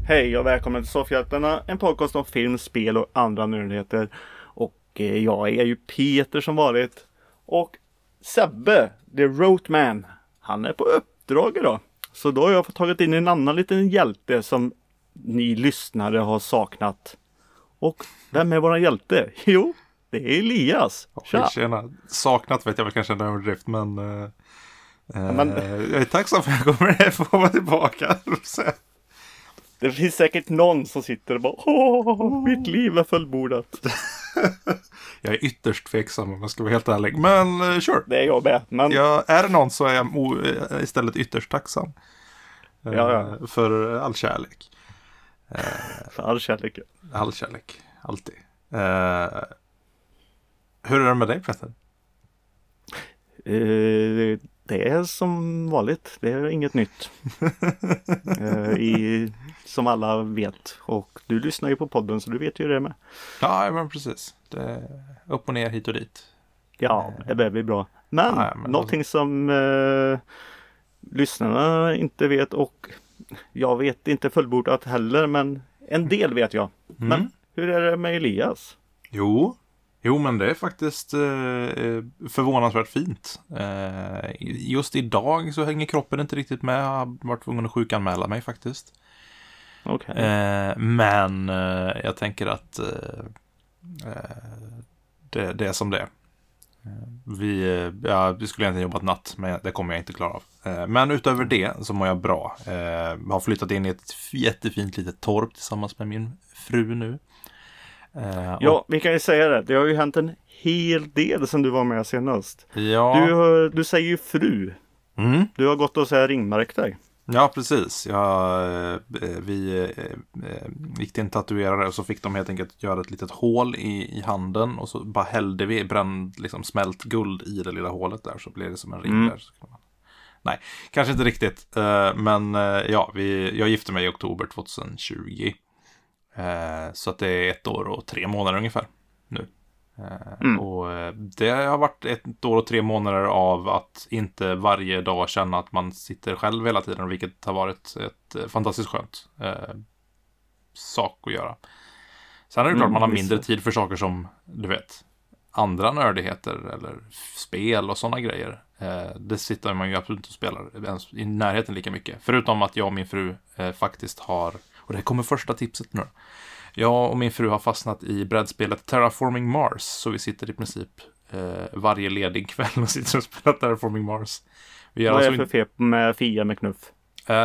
Hej och välkommen till Soffhjältarna, en podcast om film, spel och andra nördigheter. Och jag är ju Peter som vanligt. Och Sebbe, the Roatman, han är på uppdrag idag. Så då har jag fått tagit in en annan liten hjälte som ni lyssnare har saknat. Och vem är våran hjälte? Jo, det är Elias. Tja! Tjena. Saknat vet jag väl kanske en överdrift, men, Men jag är tacksam för att jag kommer få vara tillbaka. det finns säkert någon som sitter och bara mitt liv är fullbordat. Jag är ytterst tveksam om jag ska vara helt ärlig, men sure. Det är jag med. Men Är det någon så är jag istället ytterst tacksam. Ja. För all kärlek. För all kärlek. All kärlek, alltid. Hur är det med dig, Peter? Det är som vanligt. Det är inget nytt. Som alla vet. Och du lyssnar ju på podden så du vet ju det med. Ja, men precis. Det är upp och ner, hit och dit. Ja, det börjar bli bra. Men, någonting som lyssnarna inte vet och jag vet inte fullbordat heller, men en del vet jag. Men hur är det med Elias? Jo, men det är faktiskt förvånansvärt fint. Just idag så hänger kroppen inte riktigt med. Jag har varit tvungen att sjukanmäla mig faktiskt. Okay. Men jag tänker att det är som det är. Vi skulle egentligen jobbat natt, men det kommer jag inte klara av. Men utöver det så mår jag bra. Jag har flyttat in i ett jättefint litet torp tillsammans med min fru nu. Ja, vi kan ju säga det. Det har ju hänt en hel del sedan du var med senast. Ja. Du säger ju fru. Du har gått och så här ringmärkt dig. Ja, precis. Vi gick till en tatuerare och så fick de helt enkelt göra ett litet hål i handen och så bara hällde vi liksom smält guld i det lilla hålet där så blev det som en ring där. Nej, kanske inte riktigt. Men ja, jag gifte mig i oktober 2020. Så att det är 1 år och 3 månader ungefär nu. Och det har varit 1 år och 3 månader av att inte varje dag känna att man sitter själv hela tiden, vilket har varit ett fantastiskt skönt sak att göra. Sen är det klart man har mindre tid för saker som, du vet, andra nördigheter eller spel och sådana grejer. Det sitter man ju absolut inte och spelar ens i närheten lika mycket. Förutom att jag och min fru faktiskt har, och det kommer första tipset nu. Jag och min fru har fastnat i brädspelet Terraforming Mars. Så vi sitter i princip varje ledig kväll och sitter och spelar Terraforming Mars. Vad är det för fel med Fia med knuff?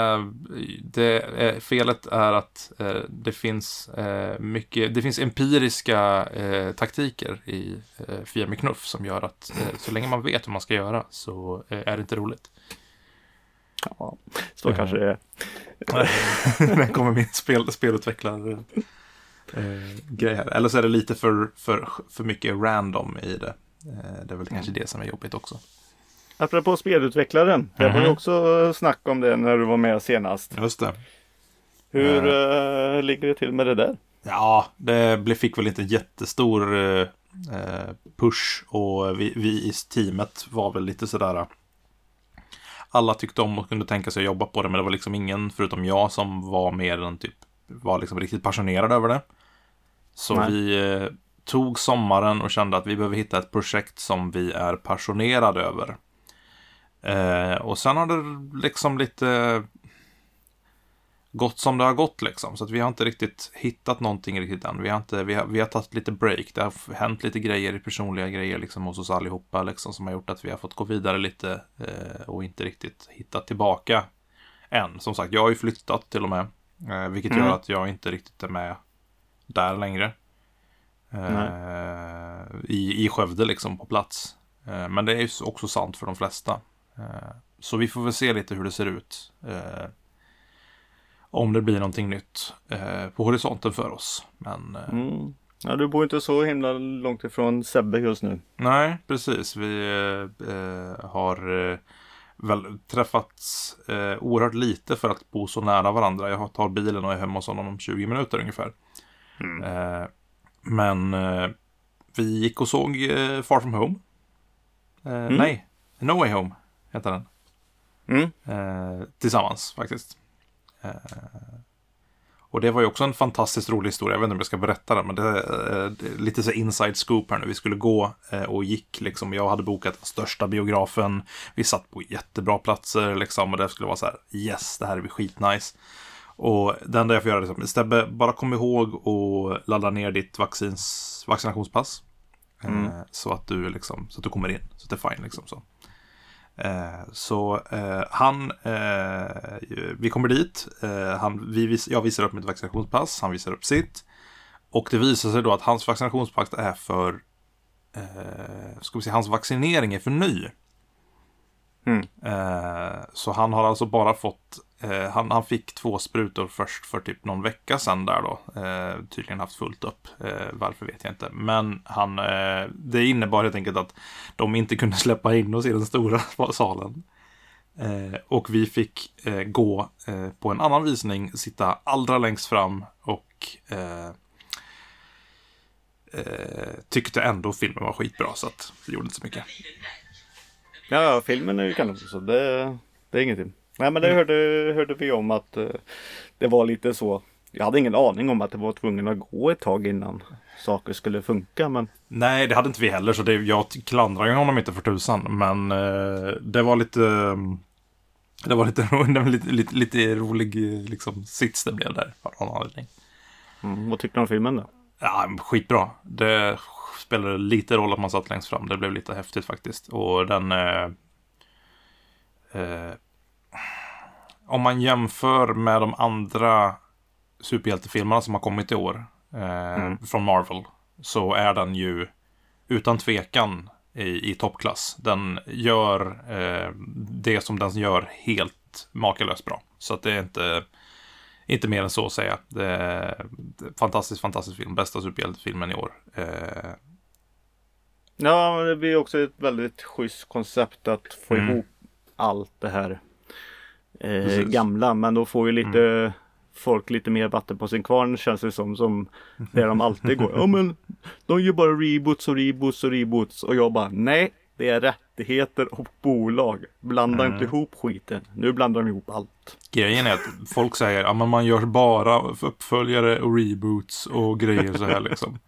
Felet är att det finns det finns empiriska taktiker i Fia med knuff som gör att så länge man vet hur man ska göra så är det inte roligt. Ja, så kanske det är. Det kommer min spelutvecklare grej här. Eller så är det lite för mycket random i det. Det är väl kanske det som är jobbigt också. Apropå spelutvecklaren. Jag var ju också snacka om det när du var med senast. Just det. Hur ligger det till med det där? Ja, det fick väl inte en jättestor push. Och vi i teamet var väl lite sådär. Alla tyckte om och kunde tänka sig att jobba på det. Men det var liksom ingen förutom jag som var mer än var liksom riktigt passionerad över det. Så vi tog sommaren och kände att vi behöver hitta ett projekt som vi är passionerade över. Och sen har det liksom lite gått som det har gått liksom. Så att vi har inte riktigt hittat någonting riktigt än. Vi har tagit lite break. Det har hänt lite grejer i personliga grejer liksom hos oss allihopa liksom, som har gjort att vi har fått gå vidare lite och inte riktigt hittat tillbaka än. Som sagt, jag har ju flyttat till och med. Vilket gör att jag inte riktigt är med där längre. I Skövde liksom på plats. Men det är ju också sant för de flesta. Så vi får väl se lite hur det ser ut. Om det blir någonting nytt på horisonten för oss. Men ja, du bor inte så himla långt ifrån Sebbe just nu. Nej, precis. Vi har väl träffats oerhört lite för att bo så nära varandra. Jag tar bilen och är hemma hos honom om 20 minuter ungefär. Men vi gick och såg Far From Home. Nej, No Way Home heter den. Tillsammans faktiskt. Och det var ju också en fantastiskt rolig historia. Jag vet inte om jag ska berätta den, men det är lite så inside scoop här nu. Vi skulle gå och gick liksom. Jag hade bokat den största biografen. Vi satt på jättebra platser liksom. Och det skulle vara så här, yes, det här är skitnice. Och det enda jag får göra är liksom, Stebbe, bara kom ihåg och ladda ner ditt vaccinationspass. Så att du liksom, så att du kommer in. Så att det är fine liksom så. Vi kommer dit, jag visar upp mitt vaccinationspass, han visar upp sitt, och det visar sig då att hans vaccinationspass är för hans vaccinering är för ny. Så han har alltså bara fått han fick 2 sprutor först för typ någon vecka sedan där då. Tydligen haft fullt upp. Varför vet jag inte. Men det innebar helt enkelt att de inte kunde släppa in oss i den stora salen. Och vi fick gå på en annan visning, sitta allra längst fram och tyckte ändå filmen var skitbra, så att det gjorde inte så mycket. Ja, filmen är ju kanon, så det är ingenting. Nej, men det hörde vi om att det var lite så. Jag hade ingen aning om att det var tvungen att gå ett tag innan saker skulle funka, men... Nej, det hade inte vi heller, så jag klandrar honom inte för tusan, men det var lite rolig liksom, sits det blev där. Vad tyckte du om filmen då? Ja, skitbra. Det spelade lite roll att man satt längst fram. Det blev lite häftigt faktiskt. Och den... om man jämför med de andra superhjältefilmerna som har kommit i år från Marvel, så är den ju utan tvekan i toppklass. Den gör det som den gör helt makalöst bra. Så att det är inte mer än så att säga. Det är fantastisk film. Bästa superhjältefilmen i år. Ja, det blir också ett väldigt schysst koncept att få ihop allt det här gamla. Men då får ju lite folk lite mer vatten på sin kvarn, känns det som där de alltid går. Ja, men de gör bara reboots. Och jag bara, nej, det är rättigheter och bolag. Blanda inte ihop skiten. Nu blandar de ihop allt. Grejen är att folk säger att man gör bara uppföljare och reboots och grejer så här liksom.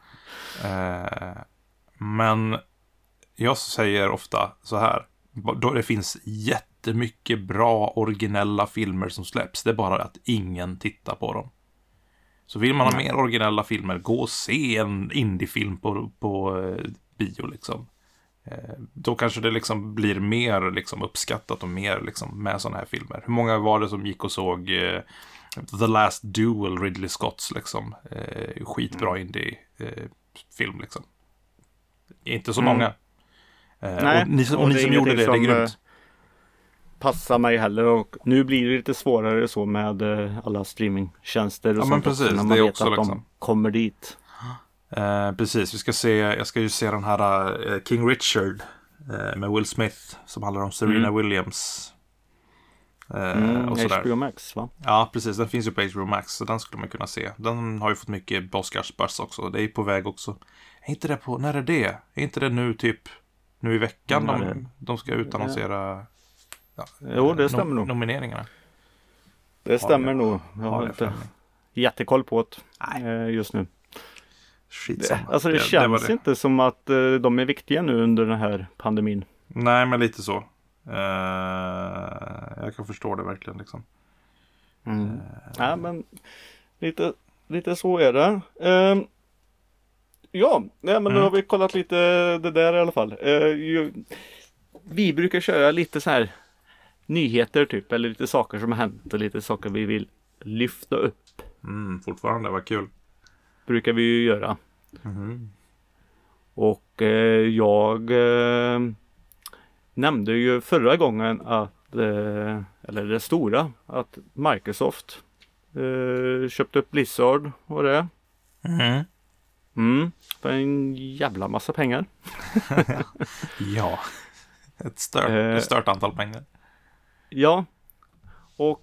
Men jag säger ofta så här. Då det finns jättemycket bra originella filmer som släpps. Det är bara att ingen tittar på dem. Så vill man ha mer originella filmer, gå och se en indiefilm på bio liksom. Då kanske det liksom blir mer liksom uppskattat och mer liksom med sådana här filmer. Hur många var det som gick och såg The Last Duel, Ridley Scotts liksom, skitbra indie-film liksom. Inte så många. Nej, och ni som gjorde det är grymt. Passar mig heller, och nu blir det lite svårare så med alla streamingtjänster och sånt precis, när man det är vet också att liksom. de kommer dit. Precis, jag ska ju se den här King Richard med Will Smith som handlar om Serena Williams och sådär. HBO Max, va? Ja, precis, den finns ju på HBO Max, så den skulle man kunna se. Den har ju fått mycket Oscarsbuzz också. Det är på väg också. Är inte det när är det? Är inte det nu i veckan de ska utannonsera Jo, det stämmer nog. Nomineringarna? Det stämmer nog. Jag har inte jättekoll på det just nu. Det känns inte som att de är viktiga nu under den här pandemin. Nej, men lite så. Jag kan förstå det verkligen liksom. Ja, men lite så är det. Men då har vi kollat lite det där i alla fall. Vi brukar köra lite så här nyheter typ, eller lite saker som har hänt och lite saker vi vill lyfta upp. Fortfarande, vad kul. Brukar vi ju göra. Och jag nämnde ju förra gången att eller det stora, att Microsoft köpte upp Blizzard och det. För en jävla massa pengar. Ja, ett stört antal pengar. Ja, och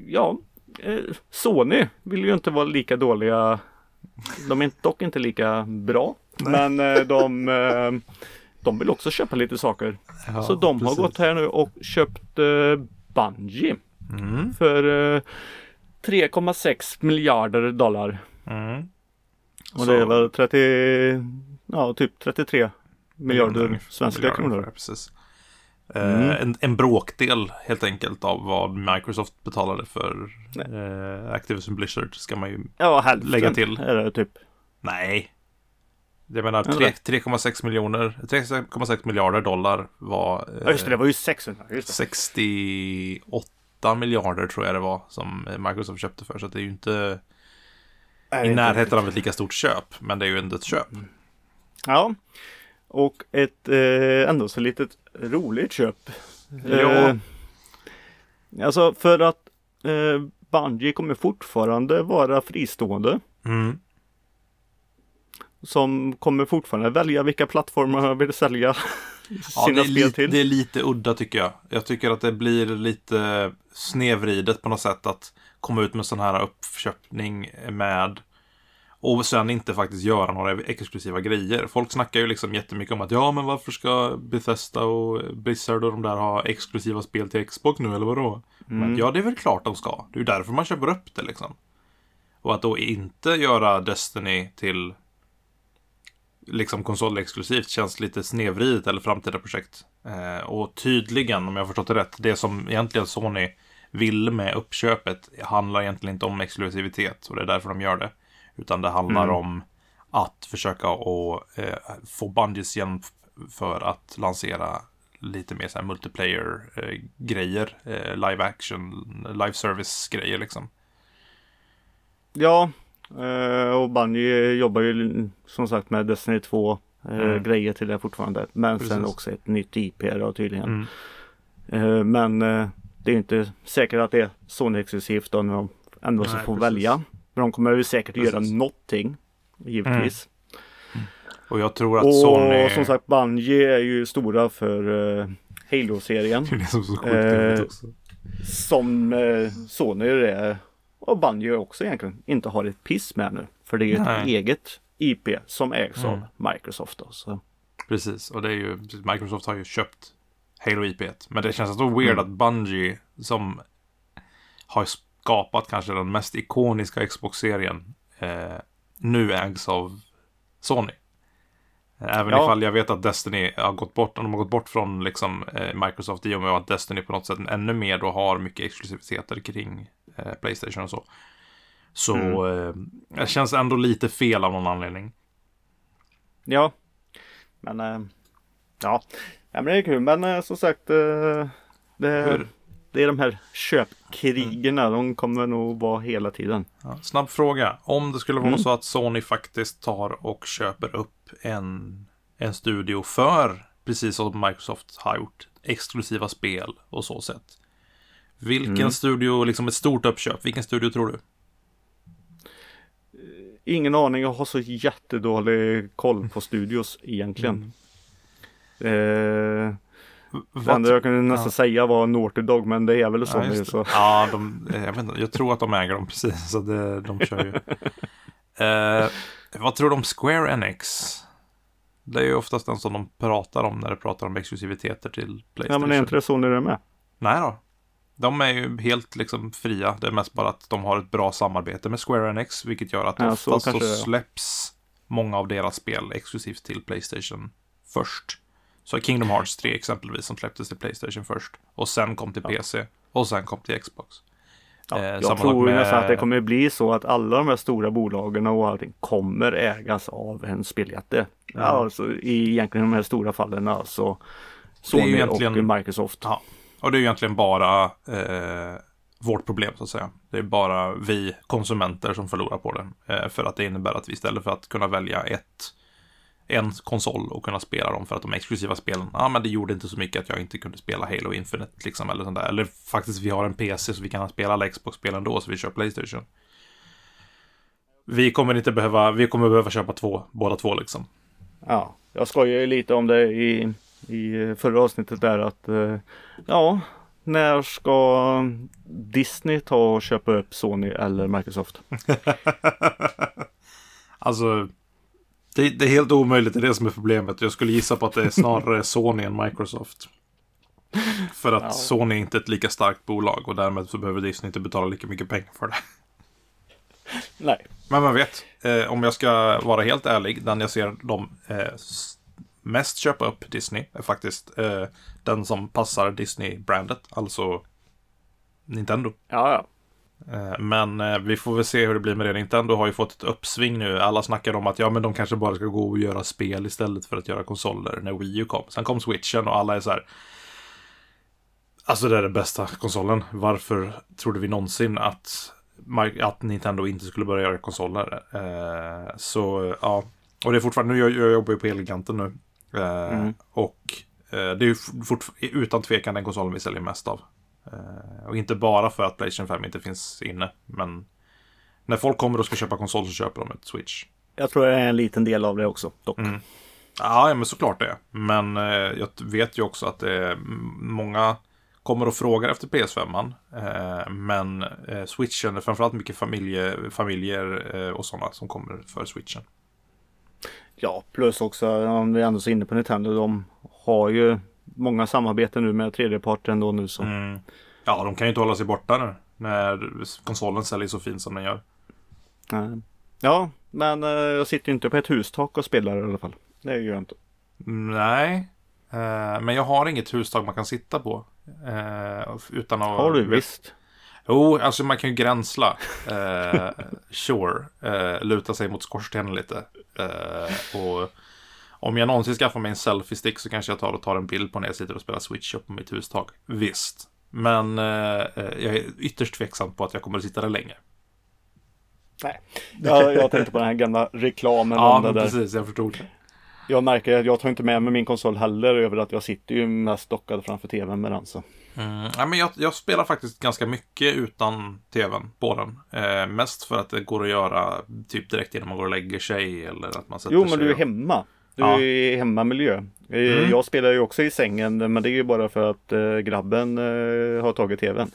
Sony vill ju inte vara lika dåliga. De är dock inte lika bra. Nej. Men de vill också köpa lite saker. Ja, så de har gått här nu och köpt Bungie för 3,6 miljarder dollar. Och det är väl typ 33 miljarder svenska kronor. Precis. En bråkdel helt enkelt av vad Microsoft betalade för Activision Blizzard ska man ju lägga till. Är det typ. Nej. Jag menar 3,6 miljarder dollar var... Ja just det, det var ju 600. 68 miljarder tror jag det var som Microsoft köpte för. Så det är ju inte i närheten av ett lika stort köp. Men det är ju ändå ett köp. Ja. Och ett ändå så litet roligt köp. Ja. Alltså för att Bungie kommer fortfarande vara fristående. Som kommer fortfarande välja vilka plattformar man vill sälja sina spel till. Det är lite udda tycker jag. Jag tycker att det blir lite snevridet på något sätt att komma ut med sån här uppköpning med och sen inte faktiskt göra några exklusiva grejer. Folk snackar ju liksom jättemycket om att men varför ska Bethesda och Blizzard och de där ha exklusiva spel till Xbox nu eller vadå? Men det är väl klart de ska. Det är ju därför man köper upp det liksom. Och att då inte göra Destiny till liksom konsolexklusivt känns lite snevridigt eller framtida projekt. Och tydligen, om jag har förstått det rätt, det som egentligen Sony vill med uppköpet handlar egentligen inte om exklusivitet och det är därför de gör det. Utan det handlar om att försöka få Bungies hjälp för att lansera lite mer så här multiplayer-grejer, live action, live service-grejer liksom. Ja, och Bungie jobbar ju som sagt med Destiny 2 grejer till det fortfarande. Men sen också ett nytt IP då tydligen. Men det är ju inte säkert att det är Sony-exklusivt då när de ändå så får välja. Men de kommer ju säkert göra någonting, givetvis. Och jag tror att Sony... Och som sagt, Bungie är ju stora för Halo-serien. Det är det som är så sjukt också. Som Sony är, och Bungie också egentligen, inte har ett piss med nu. För det är ju ett eget IP som ägs av Microsoft då, så. Precis, och det är ju, Microsoft har ju köpt Halo-IP:et. Men det känns så weird att Bungie, som har skapat kanske den mest ikoniska Xbox-serien, nu ägs av Sony. Även ifall jag vet att Destiny har gått bort, de har gått bort från liksom, Microsoft i och med att Destiny på något sätt ännu mer då har mycket exklusiviteter kring PlayStation och så. Så det känns ändå lite fel av någon anledning. Ja, men men det är kul. Men som sagt, det är de här köpkrigerna, de kommer nog vara hela tiden. Ja, snabb fråga. Om det skulle vara så att Sony faktiskt tar och köper upp en studio för, precis som Microsoft har gjort, exklusiva spel och så sätt. Vilken studio, liksom ett stort uppköp, vilken studio tror du? Ingen aning, jag har så jättedålig koll på studios egentligen. Det enda jag kunde nästan säga var Naughty Dog, men det är väl så. Så. Ja, jag vet inte, jag tror att de äger dem precis, så de kör ju. Vad tror du om Square Enix? Det är ju oftast den som de pratar om när de pratar om exklusiviteter till PlayStation. Ja, men är inte det så när det är med? Nej då. De är ju helt liksom fria. Det är mest bara att de har ett bra samarbete med Square Enix, vilket gör att oftast så släpps många av deras spel exklusivt till PlayStation först. Så Kingdom Hearts 3 exempelvis, som släpptes till PlayStation först. Och sen kom till PC. Och sen kom till Xbox. Jag tror nästan att det kommer bli så att alla de här stora bolagen och allting kommer ägas av en speljätte. Alltså i egentligen de här stora fallen, alltså Sony och Microsoft. Ja. Och det är egentligen bara vårt problem så att säga. Det är bara vi konsumenter som förlorar på det. För att det innebär att vi istället för att kunna välja en konsol och kunna spela dem för att de exklusiva spelen, men det gjorde inte så mycket att jag inte kunde spela Halo Infinite liksom, eller sånt där. Eller faktiskt vi har en PC så vi kan spela alla Xbox-spelen då, så vi kör PlayStation. Vi kommer behöva köpa båda två liksom. Ja, jag skojar ju lite om det i förra avsnittet där att när ska Disney ta och köpa upp Sony eller Microsoft? Alltså det är helt omöjligt, det är det som är problemet. Jag skulle gissa på att det är snarare Sony än Microsoft. För att Sony är inte ett lika starkt bolag och därmed så behöver Disney inte betala lika mycket pengar för det. Nej. Men man vet, om jag ska vara helt ärlig, den jag ser dem mest köpa upp Disney är faktiskt den som passar Disney-brandet, alltså Nintendo. Ja. Men vi får väl se hur det blir med det. Nintendo har ju fått ett uppsving nu. Alla snackar om att men de kanske bara ska gå och göra spel istället för att göra konsoler när Wii U kom. Sen kom Switchen och alla är så här. Alltså det är den bästa konsolen. Varför trodde vi någonsin att Nintendo inte skulle börja göra konsoler? Så ja. Och det är fortfarande, nu jag jobbar ju på Elgiganten nu. Och det är ju utan tvekan den konsolen vi säljer mest av. Och inte bara för att PlayStation 5 inte finns inne. Men när folk kommer och ska köpa konsol så köper de ett Switch. Jag tror det är en liten del av det också, dock. Ja, men såklart det. Men jag vet ju också att det är många kommer och frågar efter PS5. Men Switchen är framförallt mycket familjer och sådana som kommer för Switchen. Ja, plus också om vi ändå så inne på Nintendo, de har ju många samarbeten nu med tredjeparten då nu så. Ja, de kan ju inte hålla sig borta nu när konsolen säljer så fint som den gör. Ja, men jag sitter ju inte på ett hustak och spelar i alla fall. Det gör jag inte. Nej, men jag har inget hustak man kan sitta på. Utan att... Har du visst? Jo, alltså man kan ju gränsla. Sure. Luta sig mot skorstenen lite. Och om jag någonsin skaffar mig en selfie-stick så kanske jag tar en bild på när jag sitter och spelar Switch upp på mitt hustak. Visst. Men jag är ytterst tveksam på att jag kommer att sitta där länge. Nej. Jag tänkte på den här gamla reklamen. Ja, men precis. Jag förstod det. Jag märker att jag tar inte med mig min konsol heller över att jag sitter ju mest dockad framför tvn med den så. Ja, men jag spelar faktiskt ganska mycket utan tvn på den. Mest för att det går att göra typ direkt innan man går och lägger sig eller att man sätter sig. Jo, men du är hemma. Du är i hemmamiljö. Jag spelar ju också i sängen, men det är ju bara för att grabben har tagit tvn.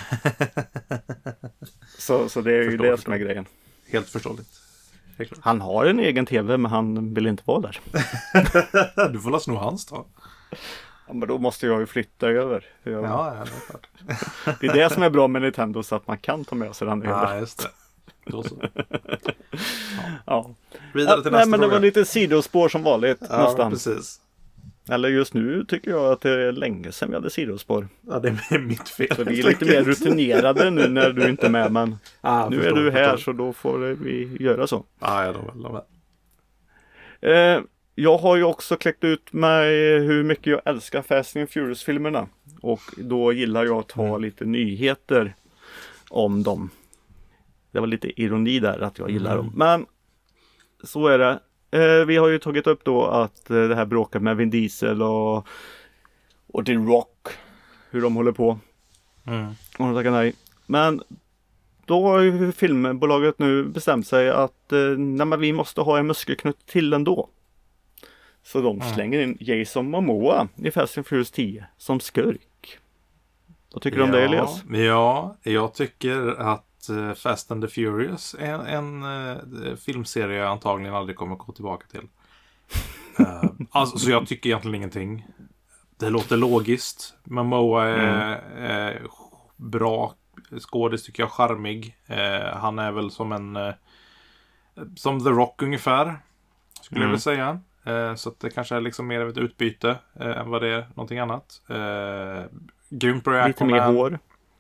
så det är ju det som är grejen. Helt förståeligt. Han har en egen tv, men han vill inte vara där. Du får sno hans då. Ja, men då måste jag ju flytta över. Ja, det är klart. Det är det som är bra med Nintendo, så att man kan ta med sig den över. Ja, just det. Då så. Ja. Vidare till nästa nej, men det fråga. var lite sidospår som vanligt. Ja, nästan. precis. Eller just nu tycker jag att det är länge sedan vi hade sidospår. Ja, det är mitt fel. Så vi är lite mer rutinerade nu när du inte är med, men nu är du här så då får vi göra så. Ja, jag då väl. Jag har ju också kläckt ut mig hur mycket jag älskar Fast and Furious-filmerna. Och då gillar jag att ta lite nyheter om dem. Det var lite ironi där att jag gillar dem. Men så är det. Vi har ju tagit upp då att det här bråkar med Vin Diesel och The Rock. Hur de håller på. Och de tackar nej. Men då har ju filmbolaget nu bestämt sig att nej, men vi måste ha en muskelknutt till ändå. Så de slänger in Jason Momoa i Fast and Furious 10 som skurk. Vad tycker du om det, Elias? Ja, jag tycker att Fast and the Furious är en filmserie jag antagligen aldrig kommer att gå tillbaka till. Alltså, så jag tycker egentligen ingenting. Det låter logiskt. Momoa är bra skådis, tycker jag, charmig. Han är väl som The Rock ungefär, skulle jag vilja säga. Så att det kanske är liksom mer av ett utbyte än vad det är någonting annat. Grymt bra. Lite mer hår.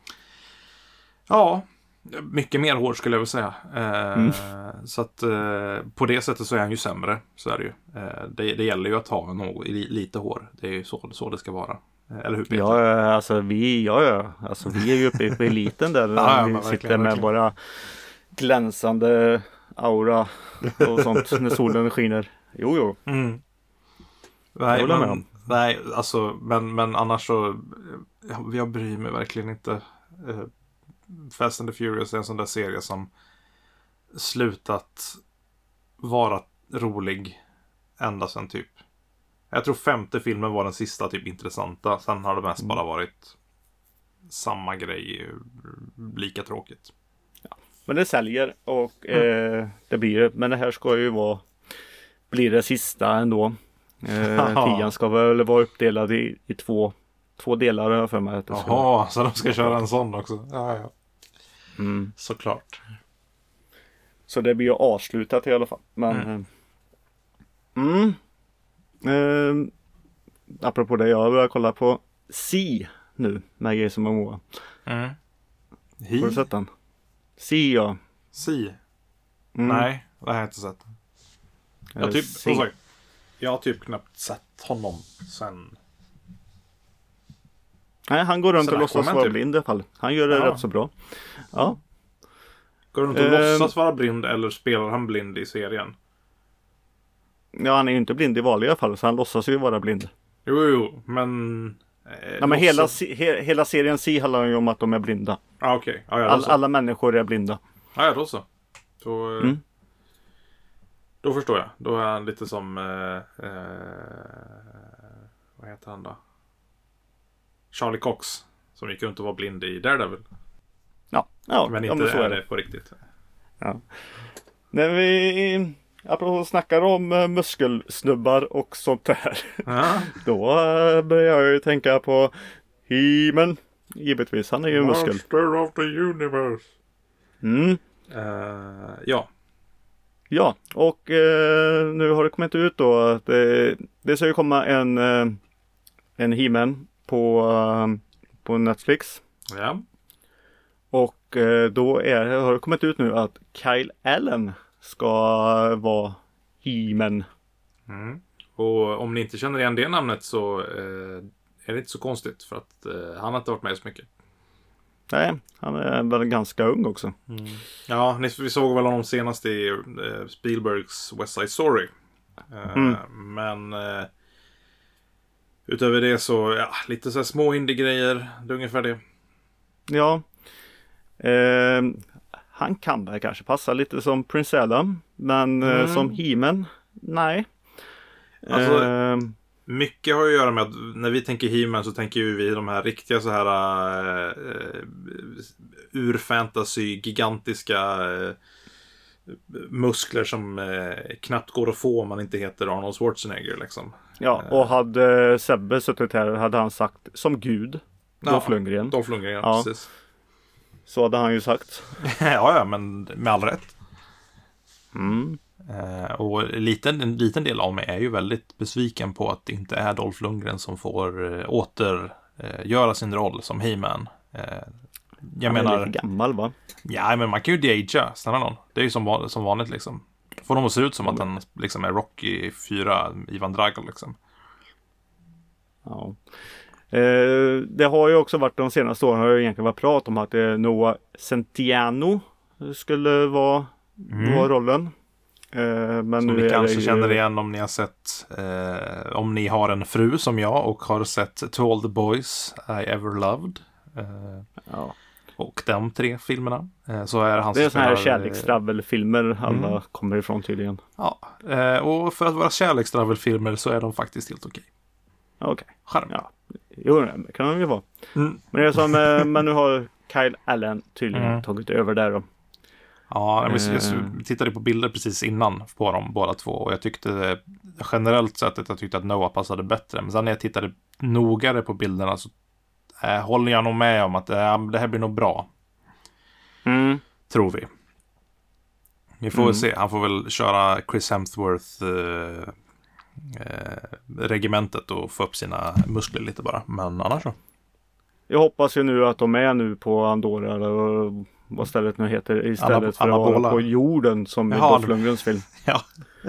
Ja, mycket mer hår skulle jag vilja säga. Så att på det sättet så är han ju sämre. Så är det ju. Det gäller ju att ha lite hår. Det är ju så det ska vara. Eller hur, Peter? Ja, alltså vi är ju uppe på eliten där. Ja, vi sitter med våra glänsande aura och sånt när solen skiner. Jo. Nej, alltså, men annars så jag bryr mig verkligen inte. Fast and the Furious är en sån där serie som slutat vara rolig ända sen typ. Jag tror 5:e filmen var den sista typ intressanta. Sen har det mest bara varit samma grej, lika tråkigt. Ja, men det säljer och det blir det. Men det här ska ju blir det sista ändå. 10 ska väl vara uppdelad i två 2 delar har jag för mig att det ska. Jaha, så de ska köra en sån också. Ja. Såklart. Så det blir ju avslutat i alla fall. Men apropå det, jag börjar kolla på C nu med Jason Momoa. Har du sett den? C, ja. C? Nej, det har jag inte sett. Jag har typ knappt sett honom sen. Nej, han går runt sen och låtsas vara blind i alla fall. Han gör det rätt så bra. Ja. Går runt och låtsas vara blind eller spelar han blind i serien? Ja, han är ju inte blind i vanliga fall, så han låtsas ju vara blind. Jo, men... men hela serien C handlar ju om att de är blinda. Okej. Alla människor är blinda. Ja, då så. Då förstår jag. Då är han lite som... vad heter han då? Charlie Cox. Som gick runt och var blind i Daredevil. Ja, men inte är det på riktigt. Ja. När vi apropå snackar om muskelsnubbar och sånt där. Då börjar jag ju tänka på He-Man. Givetvis, han är ju en muskel. Master of the Universe. Ja. Ja, och nu har det kommit ut då att det ska ju komma en He-Man på Netflix. Ja. Och då har det kommit ut nu att Kyle Allen ska vara He-Man. Och om ni inte känner igen det namnet så är det inte så konstigt. För att han har inte varit med så mycket. Nej, han är väl ganska ung också. Ja, vi såg väl honom senast i Spielbergs West Side Story. Men utöver det så, lite så här små indie-grejer. Det är ungefär det. Ja. Han kan väl kanske passa lite som Prince Adam. Men som He-Man, nej. Alltså, mycket har att göra med att när vi tänker He-Man så tänker ju vi de här riktiga så här ur-fantasy, gigantiska muskler som knappt går att få om man inte heter Arnold Schwarzenegger liksom. Ja, och hade Sebbe suttit här hade han sagt som Gud. Dolph Lundgren. Dolph Lundgren, ja, precis. Så hade han ju sagt. Ja, men med all rätt. Och en liten del av mig är ju väldigt besviken på att det inte är Dolph Lundgren som får göra sin roll som He-Man. Han är lite gammal, va? Ja, men man kan ju de-agea, snälla någon. Det är ju som vanligt liksom. Får de att se ut som att han liksom är Rocky 4 Ivan Drago liksom. Ja. Det har ju också varit de senaste åren har ju egentligen varit prat om att Noah Centineo skulle vara rollen. Men som nu ni kanske känner igen om ni har sett om ni har en fru som jag och har sett To All The Boys I Ever Loved. Och de 3 filmerna. Så är han det är sådana här kärlekstravelfilmer alla kommer ifrån tydligen. Ja, och för att vara kärlekstravelfilmer så är de faktiskt helt okej. Okej. Charm. Ja. Jo, det kan de ju vara. Men det är som, men nu har Kyle Allen tydligen tagit över där då. Ja, jag tittade på bilder precis innan på dem båda två och jag tyckte generellt sett att jag tyckte att Noah passade bättre. Men sen när jag tittade nogare på bilderna så håller jag nog med om att det här blir nog bra. Tror vi. Vi får väl se. Han får väl köra Chris Hemsworth regimentet och få upp sina muskler lite bara. Men annars så. Jag hoppas ju nu att de är nu på Andorra eller vad stället nu heter istället för att vara på jorden som i Dolph Lundgrens film. Ja.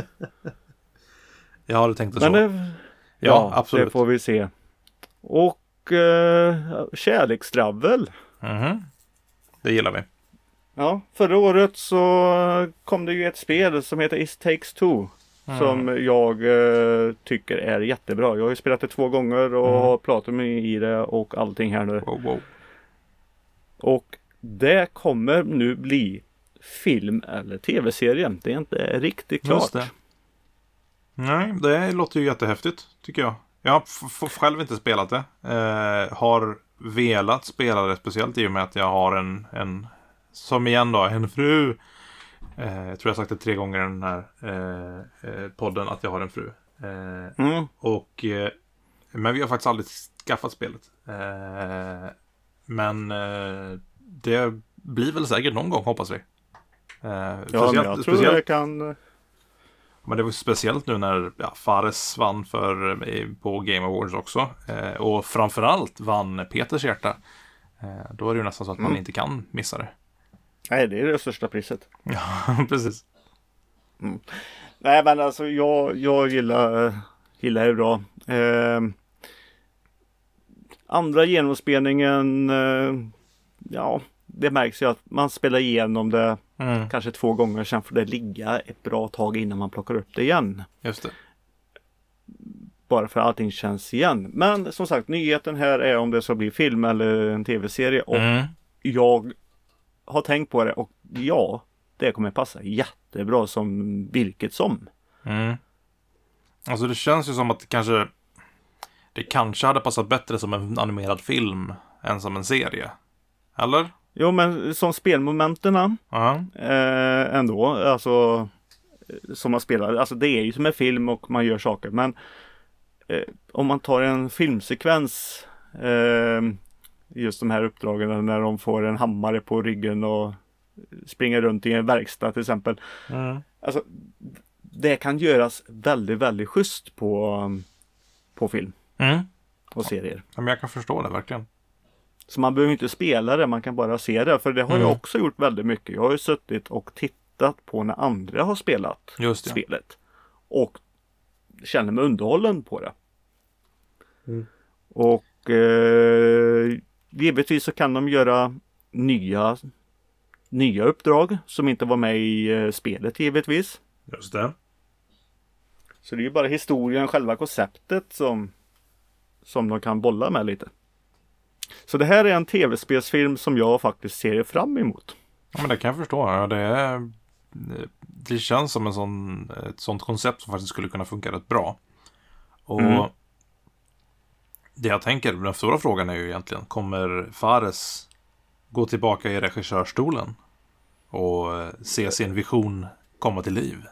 Jag hade tänkt så. Men ja, absolut. Det får vi se. Och kärlekstravel. Det gillar vi. Ja, förra året så kom det ju ett spel som heter It Takes Two. Som jag tycker är jättebra. Jag har ju spelat det 2 gånger och har pratat med i det och allting här nu. Wow. Och det kommer nu bli film eller tv-serien. Det är inte riktigt klart. Just det. Nej, det låter ju jättehäftigt tycker jag. Jag har själv inte spelat det. Har velat spela det speciellt i och med att jag har en som igen då, en fru. Jag tror jag har sagt det 3 gånger i den här podden att jag har en fru. Men vi har faktiskt aldrig skaffat spelet. Men det blir väl säkert någon gång, hoppas vi. Ja, men jag tror jag kan... Men det var speciellt nu när Fares vann på Game Awards också. Och framförallt vann Peters hjärta. Då är det ju nästan så att man inte kan missa det. Nej, det är det största priset. Ja, precis. Nej, men alltså jag gillar det bra. Andra genomspelningen, det märks ju att man spelar igenom det kanske 2 gånger, sen får det ligga ett bra tag innan man plockar upp det igen. Just det. Bara för att allting känns igen. Men som sagt, nyheten här är om det så blir film eller en tv-serie. Och jag har tänkt på det och det kommer passa jättebra som vilket som. Alltså det känns ju som att det kanske hade passat bättre som en animerad film än som en serie. Eller? Jo, men som spelmomenterna ändå, alltså som man spelar, alltså det är ju som en film och man gör saker, men om man tar en filmsekvens, just de här uppdragen när de får en hammare på ryggen och springer runt i en verkstad till exempel. Alltså det kan göras väldigt, väldigt schysst på film och serier. Ja, men jag kan förstå det verkligen. Så man behöver inte spela det, man kan bara se det. För det har jag också gjort väldigt mycket. Jag har ju suttit och tittat på när andra har spelat spelet. Och känner mig underhållen på det. Och givetvis så kan de göra nya uppdrag som inte var med i spelet givetvis. Just det. Så det är ju bara historien, själva konceptet som de kan bolla med lite. Så det här är en tv-spelsfilm som jag faktiskt ser fram emot. Ja, men det kan jag förstå. Ja, det känns som ett sånt koncept som faktiskt skulle kunna funka rätt bra. Och det jag tänker, den stora frågan är ju egentligen, kommer Fares gå tillbaka i regissörstolen och se sin vision komma till liv?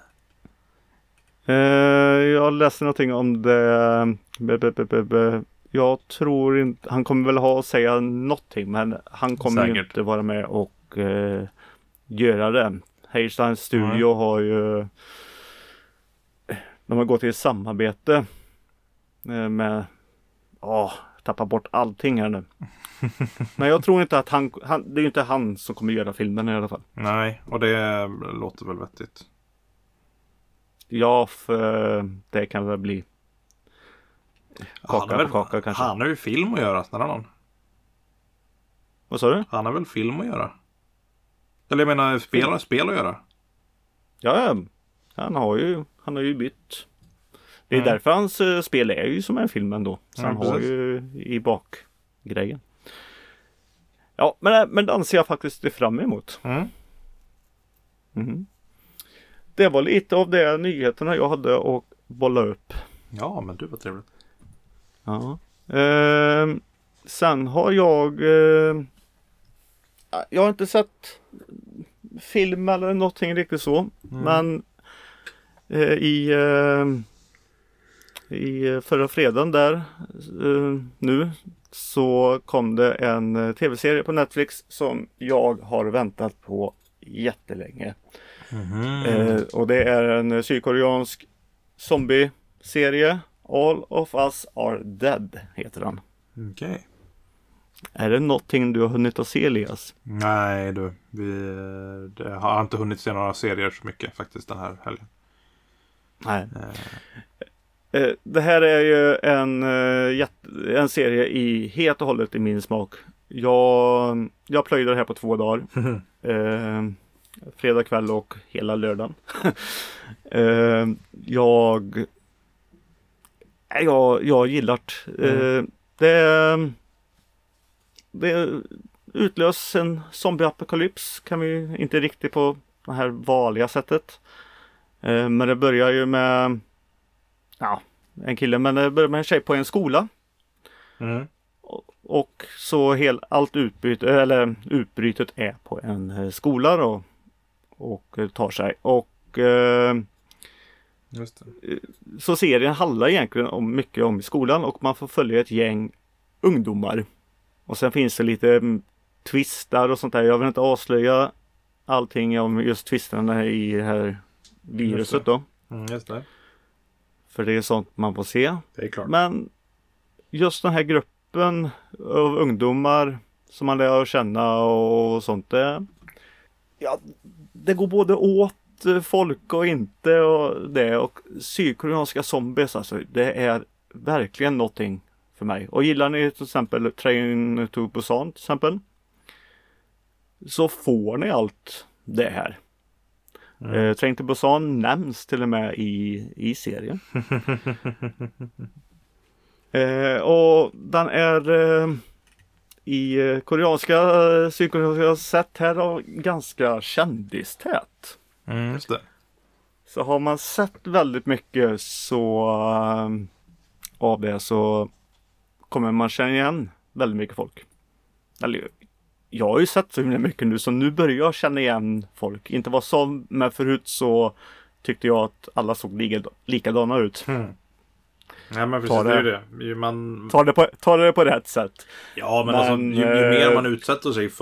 Jag läste någonting om det. Jag tror inte, han kommer väl ha att säga någonting, men han kommer ju inte vara med och göra det. Hairstyle Studio har ju, de har gått i ett samarbete med, tappa bort allting här nu. Men jag tror inte att det är ju inte han som kommer göra filmen i alla fall. Nej, och det låter väl vettigt. Ja, för det kan väl bli kaka på kaka kanske. Han har ju film att göra, snälla någon. Vad sa du? Han har väl film att göra? Eller jag menar, spel att göra? Ja, han har ju bytt. Det är därför hans spel är ju som en film ändå. Så han har ju i bakgrejen. Ja, men den ser jag faktiskt fram emot. Det var lite av de nyheterna jag hade att bolla upp. Ja, men du var trevligt. Ja. Sen har jag har inte sett film eller någonting riktigt så. Men i förra fredagen där nu så kom det en tv-serie på Netflix som jag har väntat på jättelänge. Och det är en sydkoreansk zombie-serie. All of Us Are Dead heter den. Okej. Är det någonting du har hunnit att se, Elias? Nej du, det har inte hunnit se några serier så mycket faktiskt den här helgen. Nej. Det här är ju en serie i helt och hållet i min smak. Jag plöjde det här på 2 dagar. Fredag kväll och hela lördagen. Jag gillar det utlös en zombieapokalyps, kan vi inte riktigt på det här vanliga sättet. Men det börjar ju med en kille, men det börjar med en tjej på en skola. Och så allt utbrytet är på en skola då, och tar sig. Och just det. Så serien handlar egentligen mycket om skolan, och man får följa ett gäng ungdomar. Och sen finns det lite twistar och sånt där. Jag vill inte avslöja allting om just twistarna i det här viruset då. Just det. För det är sånt man får se. Det är klart. Men just den här gruppen av ungdomar som man lär känna och sånt. Det går både åt folk och inte och det. Och sydkoreanska zombies, alltså, det är verkligen någonting för mig. Och gillar ni till exempel Train to Busan till exempel, så får ni allt det här. Train to Busan nämns till och med i serien. Och den är i sydkoreanska sätt här och ganska kändistät. Just det. Så har man sett väldigt mycket så av det så kommer man känna igen väldigt mycket folk. Eller, jag har ju sett så mycket nu så nu börjar jag känna igen folk. Inte vad som, men förut så tyckte jag att alla såg likadana ut. Nej, men precis, det är ju det. Ta det på rätt sätt. Ja, men alltså, ju mer man utsätter sig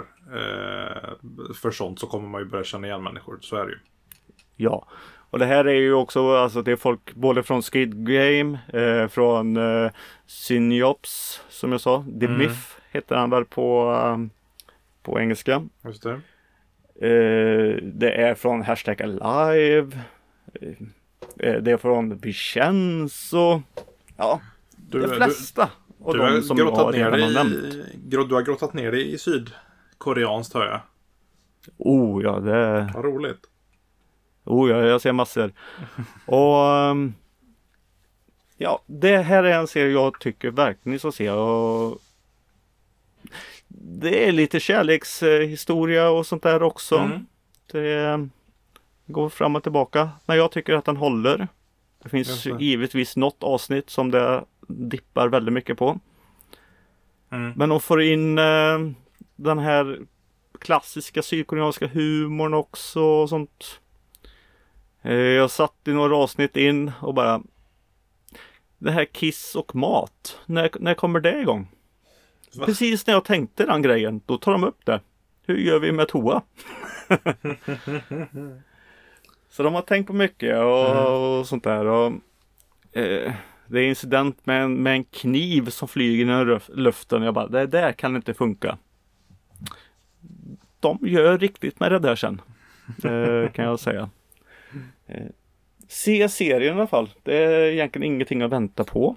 för sånt så kommer man ju börja känna igen människor. Så är det ju. Ja, och det här är ju också, alltså det är folk både från Squid Game, från Synops, som jag sa. The Myth heter han väl på engelska. Just det. Det är från Hashtag Alive. Det är från Vincenzo. Ja, de flesta av dem som jag redan har nämnt. Du har grottat ner dig i sydkoreanskt, hör jag. Oh ja, det... Vad roligt. Oh ja, jag ser massor. Och ja, det här är en serie jag tycker verkligen så ser. Och det är lite kärlekshistoria och sånt där också. Det går fram och tillbaka. Men jag tycker att den håller. Det finns givetvis något avsnitt som det dippar väldigt mycket på. Men de får in den här klassiska sydkoreanska humorn också och sånt. Jag satt i några avsnitt in och bara, det här kiss och mat, när kommer det igång? Va? Precis när jag tänkte den grejen, då tar de upp det. Hur gör vi med toa? Så de har tänkt på mycket och sånt där. Och, det är incident med en kniv som flyger i luften. Jag bara, det där kan inte funka. De gör riktigt med det där sen. Kan jag säga. Se serien i alla fall. Det är egentligen ingenting att vänta på.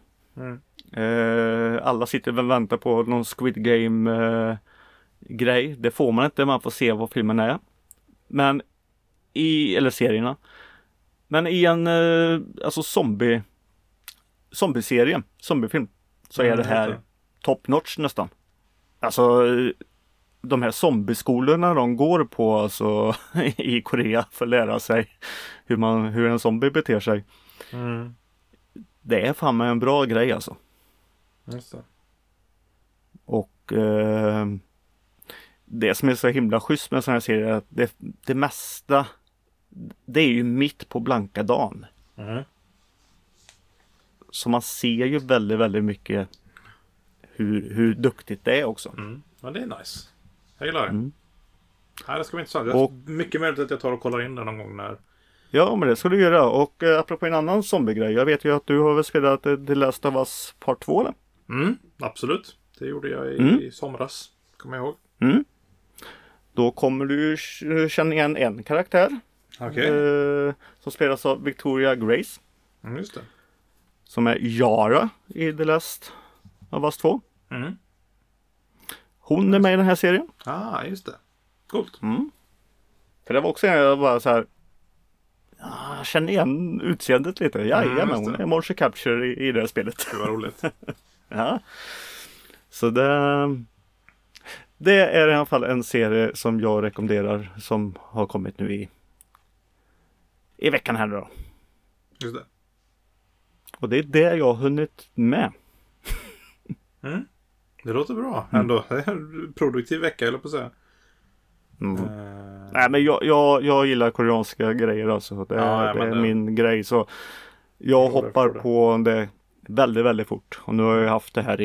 Alla sitter och väntar på någon Squid Game grej. Det får man inte. Man får se vad filmen är. Men eller serierna. Men i en alltså zombieserie, zombiefilm, så är det här top notch nästan. Alltså de här zombieskolorna de går på alltså, i Korea för att lära sig hur en zombie beter sig. Det är fan en bra grej alltså. Just det. Och det som är så himla schysst med en sån här serie är att det mesta, det är ju mitt på blanka dagen. Så man ser ju väldigt, väldigt mycket hur duktigt det är också. Ja, det är nice. Jag gillar det. Nej, det ska bli intressant. Och mycket möjligt att jag tar och kollar in det någon gång när... Ja, men det ska du göra. Och apropå en annan zombiegrej. Jag vet ju att du har väl spelat The Last of Us Part 2, eller? Absolut. Det gjorde jag i somras. Kommer jag ihåg. Då kommer du känna igen en karaktär. Som spelas av Victoria Grace. Just det. Som är Yara i The Last of Us 2. Hon är med i den här serien. Just det. Coolt. För det var också jag bara så här. Jag känner igen utseendet lite. Jajamän, hon är motion capture i det här spelet. Det var roligt. Ja. Så det är i alla fall en serie som jag rekommenderar som har kommit nu i veckan här då. Just det. Och det är det jag har hunnit med. Det låter bra ändå. Det är en produktiv vecka, eller på att säga. Nej, men jag gillar koreanska grejer alltså. Det är min grej. Så jag hoppar på det Väldigt, väldigt fort. Och nu har jag haft det här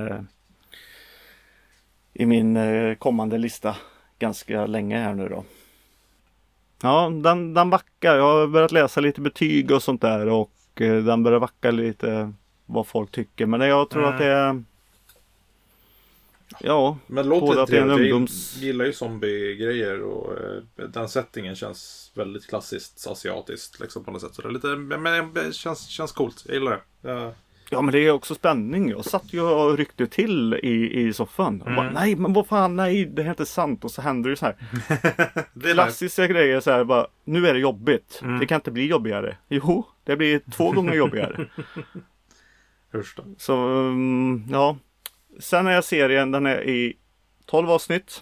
i min kommande lista ganska länge här nu då. Ja, den backar. Jag har börjat läsa lite betyg och sånt där och den börjar backa lite vad folk tycker. Men jag tror att det är men låter både att det är en Jag gillar ju zombie-grejer och den settingen känns väldigt klassiskt asiatiskt liksom på något sätt. Så det är lite, men det känns coolt. Jag gillar det. Ja, men det är också spänning. Jag satt ju och ryckte till i soffan. Och bara, nej, men vad fan, nej, det är inte sant. Och så händer det så här. Det är klassiska grejer så här, bara, nu är det jobbigt. Det kan inte bli jobbigare. Jo, det blir 2 gånger jobbigare. Så, ja. Sen är serien, den är i 12 avsnitt.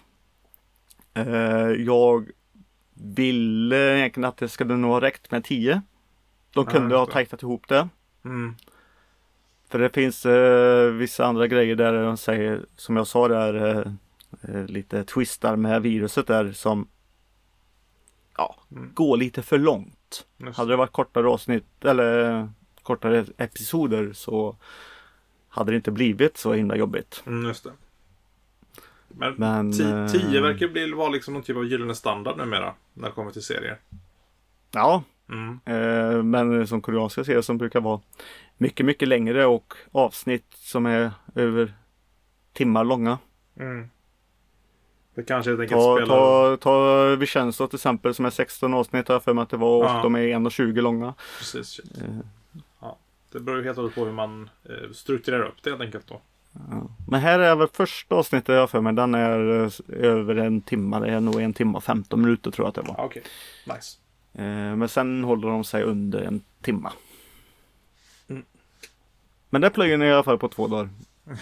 Jag ville egentligen att det skulle nog ha räckt med 10. De kunde ha tajtat ihop det. För det finns vissa andra grejer där de säger, som jag sa där, lite twistar med viruset där som går lite för långt. Hade det varit kortare avsnitt eller kortare episoder så hade det inte blivit så himla jobbigt. Just det. Men 10 verkar vara liksom någon typ av gyllene standard numera när det kommer till serier. Ja, men som koreanska serier som brukar vara mycket, mycket längre och avsnitt som är över timmar långa. Det kanske helt enkelt spelar... Ta Vincenzo till exempel som är 16 avsnitt här för mig att det var och de är 1,20 långa. Precis. Det beror ju helt och hållet på hur man strukturerar upp det helt enkelt då. Ja. Men här är väl första avsnittet jag för mig. Den är över 1 timme. Det är nog 1 timme och 15 minuter tror jag att det var. Okej, nice. Men sen håller de sig under 1 timme. Men det plöjer ni i alla fall på 2 dagar.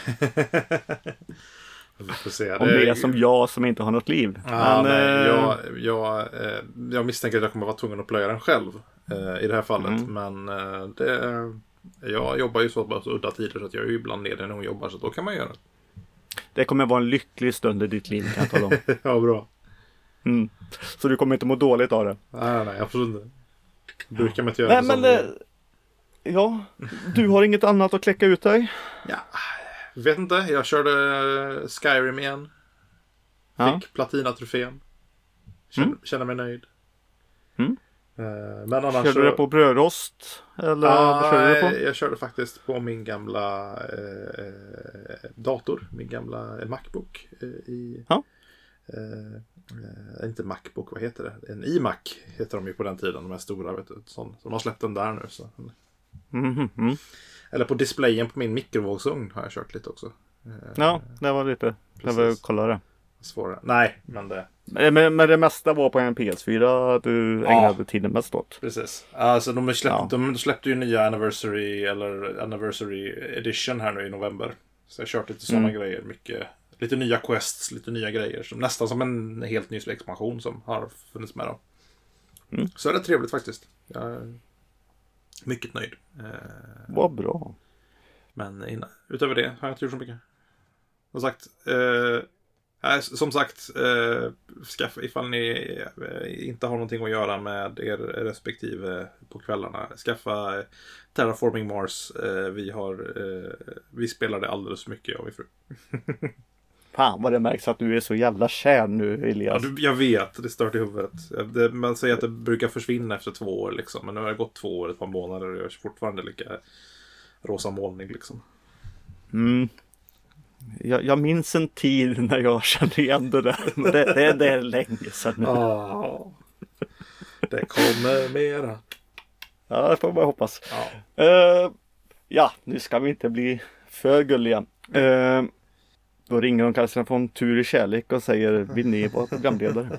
Om det är som jag som inte har något liv. Jag misstänker att jag kommer vara tvungen att plöja den själv i det här fallet. Men jag jobbar ju så udda tider så att jag är ju ibland nere när hon jobbar, så då kan man göra det. Det kommer vara en lycklig stund i ditt liv, kan jag tala om. Ja, bra. Så du kommer inte må dåligt av det. Nej, absolut inte. Brukar man inte göra det. Ja, du har inget annat att kläcka ut dig? Ja, vet inte. Jag körde Skyrim igen. Fick platinatrofén. Känner mig nöjd. Men annars körde du det på brödrost? Eller vad körde du på? Jag körde faktiskt på min gamla dator. Min gamla Macbook. Inte Macbook, vad heter det? En iMac heter de ju på den tiden. De här stora, vet du. Så de har släppt den där nu. Så. Eller på displayen på min mikrovågsugn har jag kört lite också. Ja, det var lite. Jag vill kolla det. Svårare. Nej, men det... Men det mesta var på en PS4 du ägnade tiden mest åt. Precis. Alltså de släppte ju nya Anniversary Edition här nu i november. Så jag har kört lite sådana grejer. Lite nya quests, lite nya grejer. Som nästan som en helt ny expansion som har funnits med då. Så är det trevligt faktiskt. Jag är mycket nöjd. Vad bra. Men utöver det har jag inte gjort så mycket. Som sagt, ifall ni inte har någonting att göra med er respektive på kvällarna, skaffa Terraforming Mars. Vi spelade alldeles för mycket av ifrån. Fan vad det märks att du är så jävla kär nu, Elias. Ja, jag vet, det stört i huvudet. Man säger att det brukar försvinna efter 2 år liksom. Men nu har det gått 2 år, ett par månader och jag är fortfarande lika rosa molning liksom. Jag minns en tid när jag kände igen det där. Men det är länge sedan nu. Det kommer mera. Ja, det får man hoppas. Nu ska vi inte bli för gulliga. Då ringer de kanske från Tur i kärlek och säger, vill ni vara programledare?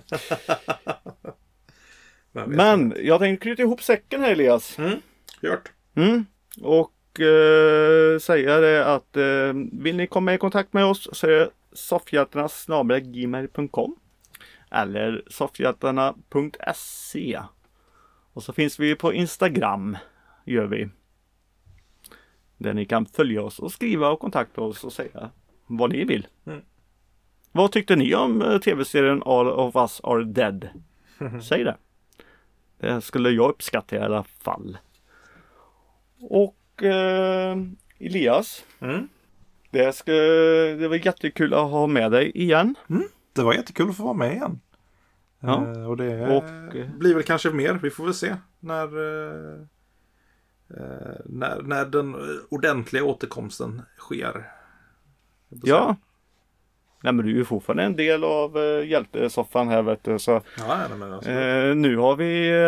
Men jag tänkte knyta ihop säcken här, Elias. Gjort. Och säga det att vill ni komma i kontakt med oss så är det soffhjältarna@gmail.com eller soffhjältarna.se. Och så finns vi på Instagram, gör vi. Där ni kan följa oss och skriva och kontakta oss och säga vad ni vill. Vad tyckte ni om tv-serien All of Us Are Dead? Säg det. Det skulle jag uppskatta i alla fall. Och Elias, Mm. det var jättekul att ha med dig igen. Det var jättekul att få vara med igen. Ja. Och det Och, blir väl kanske mer. Vi får väl se när den ordentliga återkomsten sker. Ja. Nej, men du är ju fortfarande en del av hjältesoffan här, vet du. Så Ja, nej, men alltså. nu har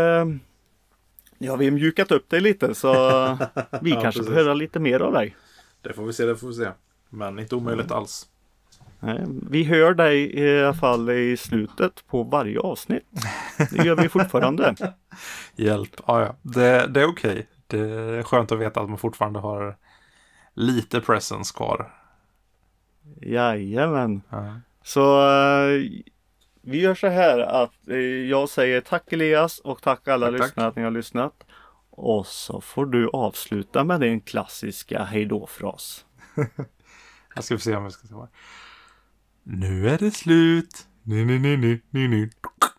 vi mjukat upp dig lite, så vi Ja, kanske får precis. höra lite mer av dig. Det får vi se. Men inte omöjligt alls. Nej, vi hör dig i alla fall i slutet på varje avsnitt. Det gör vi fortfarande. Hjälp. Ja. Det är okej. Det är skönt att veta att man fortfarande har lite presence kvar. Jajamän. Ja. Så vi gör så här att jag säger tack Elias och tack alla Tack. lyssnare att ni har lyssnat. Och så får du avsluta med din klassiska hejdå-fras. Jag ska få se om jag ska se. Nu är det slut. Nu.